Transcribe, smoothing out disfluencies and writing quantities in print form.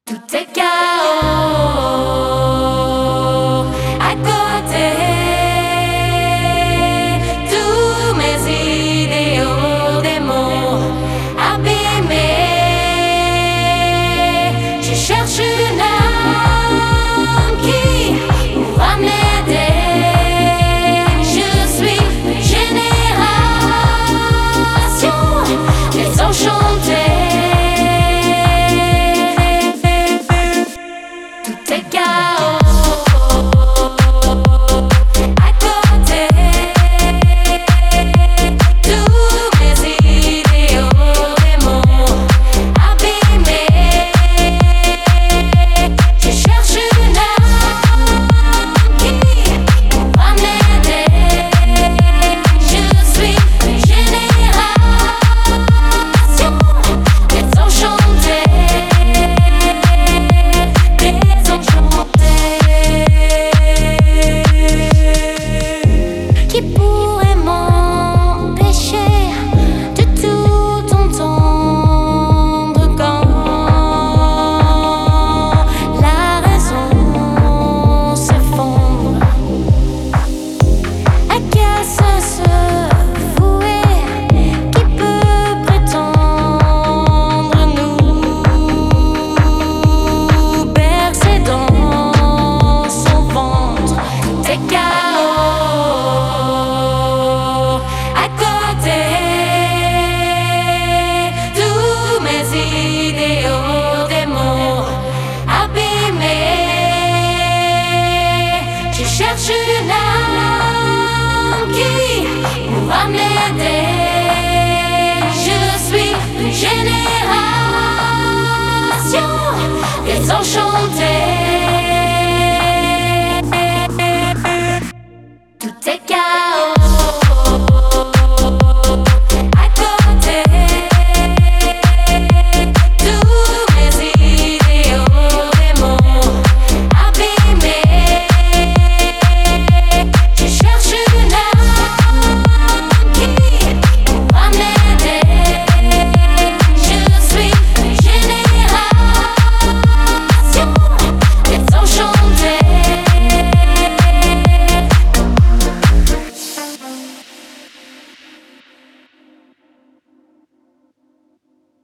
Tout est chaos à côté. Tous mes idéaux, des mots abîmés. Je cherche une âme qui pourra m'aider. Je suis une génération désenchantée. Tout est chaos à côté. Tous mes idéaux, des mots abîmés. Je cherche une âme qui pourra m'aider. Je suis une génération désenchantée. Qui pourrait m'empêcher de tout entendre quand la raison s'effondre? À qu'à se vouer? Qui peut prétendre nous bercer dans son ventre? Tout est chaos à côté. Tous mes idéaux, des mots abîmés. Je cherche une âme qui pourra m'aider. Je suis une génération désenchantée.